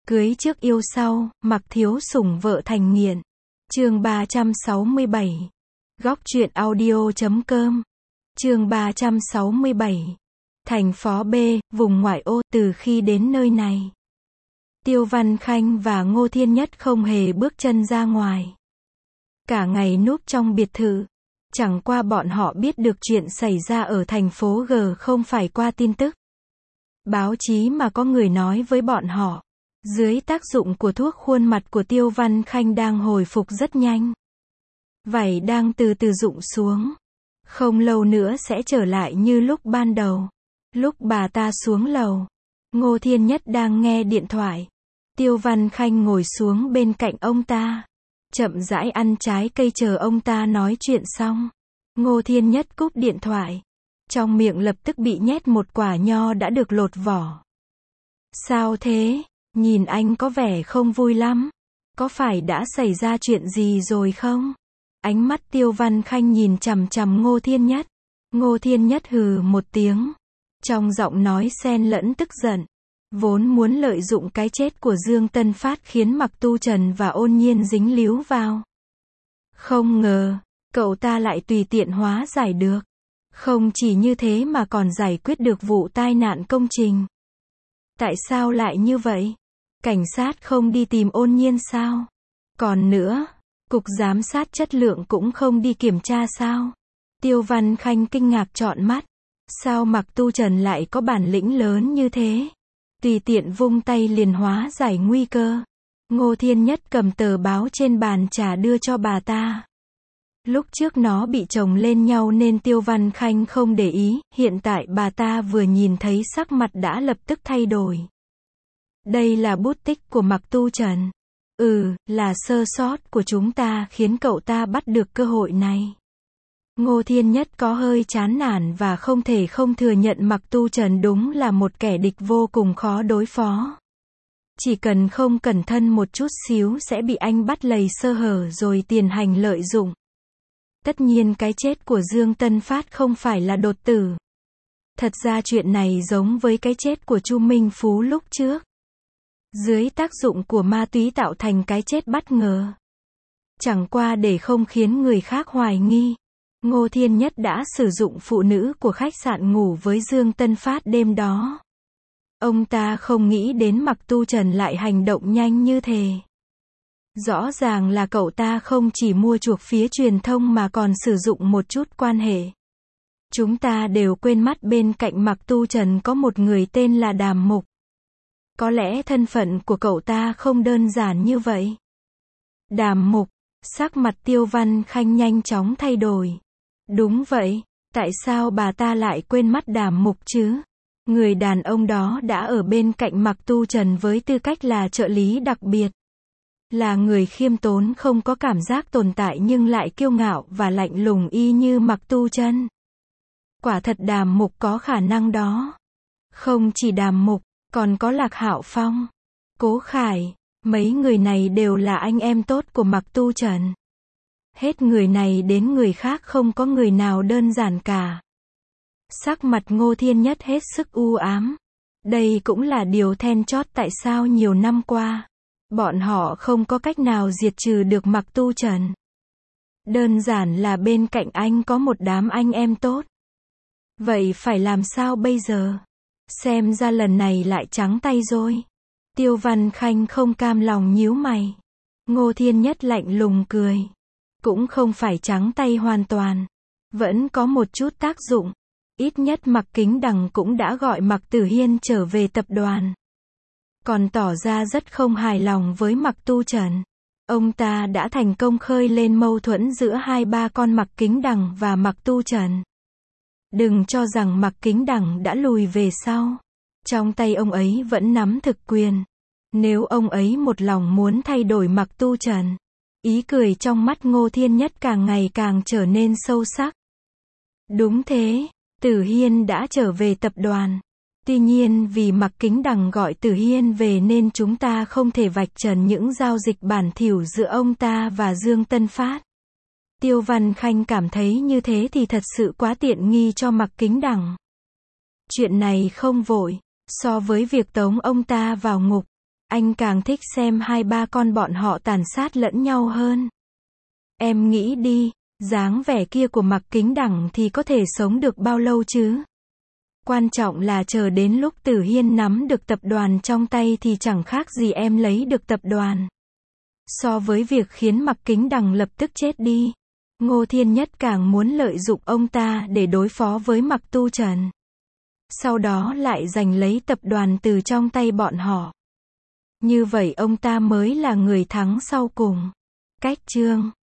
Cưới trước yêu sau, Mặc Thiếu Sủng vợ thành nghiện. Chương 367. Góc truyện audio.com. Chương 367. Thành phố B, vùng ngoại ô. Từ khi đến nơi này, Tiêu Văn Khanh và Ngô Thiên Nhất không hề bước chân ra ngoài. Cả ngày núp trong biệt thự. Chẳng qua bọn họ biết được chuyện xảy ra ở thành phố G không phải qua tin tức báo chí mà có người nói với bọn họ. Dưới tác dụng của thuốc, khuôn mặt của Tiêu Văn Khanh đang hồi phục rất nhanh. Vảy đang từ từ rụng xuống. Không lâu nữa sẽ trở lại như lúc ban đầu. Lúc bà ta xuống lầu, Ngô Thiên Nhất đang nghe điện thoại. Tiêu Văn Khanh ngồi xuống bên cạnh ông ta, chậm rãi ăn trái cây chờ ông ta nói chuyện xong. Ngô Thiên Nhất cúp điện thoại. Trong miệng lập tức bị nhét một quả nho đã được lột vỏ. Sao thế? Nhìn anh có vẻ không vui lắm. Có phải đã xảy ra chuyện gì rồi không? Ánh mắt Tiêu Văn Khanh nhìn chằm chằm Ngô Thiên Nhất. Ngô Thiên Nhất hừ một tiếng. Trong giọng nói xen lẫn tức giận. Vốn muốn lợi dụng cái chết của Dương Tân Phát khiến Mặc Tu Trần và Ôn Nhiên dính líu vào. Không ngờ, cậu ta lại tùy tiện hóa giải được. Không chỉ như thế mà còn giải quyết được vụ tai nạn công trình. Tại sao lại như vậy? Cảnh sát không đi tìm Ôn Nhiên sao? Còn nữa, Cục Giám sát Chất lượng cũng không đi kiểm tra sao? Tiêu Văn Khanh kinh ngạc trọn mắt. Sao Mặc Tu Trần lại có bản lĩnh lớn như thế? Tùy tiện vung tay liền hóa giải nguy cơ. Ngô Thiên Nhất cầm tờ báo trên bàn trà đưa cho bà ta. Lúc trước nó bị chồng lên nhau nên Tiêu Văn Khanh không để ý, hiện tại bà ta vừa nhìn thấy sắc mặt đã lập tức thay đổi. Đây là bút tích của Mặc Tu Trần. Là sơ sót của chúng ta khiến cậu ta bắt được cơ hội này. Ngô Thiên Nhất có hơi chán nản và không thể không thừa nhận Mặc Tu Trần đúng là một kẻ địch vô cùng khó đối phó. Chỉ cần không cẩn thận một chút xíu sẽ bị anh bắt lầy sơ hở rồi tiền hành lợi dụng. Tất nhiên cái chết của Dương Tân Phát không phải là đột tử. Thật ra chuyện này giống với cái chết của Chu Minh Phú lúc trước. Dưới tác dụng của ma túy tạo thành cái chết bất ngờ. Chẳng qua để không khiến người khác hoài nghi, Ngô Thiên Nhất đã sử dụng phụ nữ của khách sạn ngủ với Dương Tân Phát đêm đó. Ông ta không nghĩ đến Mặc Tu Trần lại hành động nhanh như thế. Rõ ràng là cậu ta không chỉ mua chuộc phía truyền thông mà còn sử dụng một chút quan hệ. Chúng ta đều quên mất bên cạnh Mặc Tu Trần có một người tên là Đàm Mục. Có lẽ thân phận của cậu ta không đơn giản như vậy. Đàm Mục, sắc mặt Tiêu Văn Khanh nhanh chóng thay đổi. Đúng vậy, tại sao bà ta lại quên mất Đàm Mục chứ? Người đàn ông đó đã ở bên cạnh Mặc Tu Trần với tư cách là trợ lý đặc biệt. Là người khiêm tốn không có cảm giác tồn tại nhưng lại kiêu ngạo và lạnh lùng y như Mặc Tu Trần. Quả thật Đàm Mục có khả năng đó. Không chỉ Đàm Mục, còn có Lạc Hạo Phong, Cố Khải, mấy người này đều là anh em tốt của Mặc Tu Trần. Hết người này đến người khác không có người nào đơn giản cả. Sắc mặt Ngô Thiên Nhất hết sức u ám. Đây cũng là điều then chót tại sao nhiều năm qua, bọn họ không có cách nào diệt trừ được Mặc Tu Trần. Đơn giản là bên cạnh anh có một đám anh em tốt. Vậy phải làm sao bây giờ? Xem ra lần này lại trắng tay rồi. Tiêu Văn Khanh không cam lòng nhíu mày. Ngô Thiên Nhất lạnh lùng cười. Cũng không phải trắng tay hoàn toàn. Vẫn có một chút tác dụng. Ít nhất Mặc Kính Đằng cũng đã gọi Mặc Tử Hiên trở về tập đoàn. Còn tỏ ra rất không hài lòng với Mặc Tu Trần. Ông ta đã thành công khơi lên mâu thuẫn giữa hai ba con Mặc Kính Đằng và Mặc Tu Trần. Đừng cho rằng Mặc Kính Đằng đã lùi về sau. Trong tay ông ấy vẫn nắm thực quyền. Nếu ông ấy một lòng muốn thay đổi Mặc Tu Trần. Ý cười trong mắt Ngô Thiên Nhất càng ngày càng trở nên sâu sắc. Đúng thế, Tử Hiên đã trở về tập đoàn. Tuy nhiên vì Mặc Kính Đằng gọi Tử Hiên về nên chúng ta không thể vạch trần những giao dịch bản thỉu giữa ông ta và Dương Tân Phát. Tiêu Văn Khanh cảm thấy như thế thì thật sự quá tiện nghi cho Mặc Kính Đằng. Chuyện này không vội, so với việc tống ông ta vào ngục, Anh càng thích xem hai ba con bọn họ tàn sát lẫn nhau hơn. Em nghĩ đi, dáng vẻ kia của Mạc Kính Đằng thì có thể sống được bao lâu chứ? Quan trọng là chờ đến lúc Tử Hiên nắm được tập đoàn trong tay thì chẳng khác gì em lấy được tập đoàn. So với việc khiến Mạc Kính Đằng lập tức chết đi, Ngô Thiên Nhất càng muốn lợi dụng ông ta để đối phó với Mạc Tu Trần. Sau đó lại giành lấy tập đoàn từ trong tay bọn họ. Như vậy ông ta mới là người thắng sau cùng. Cách chương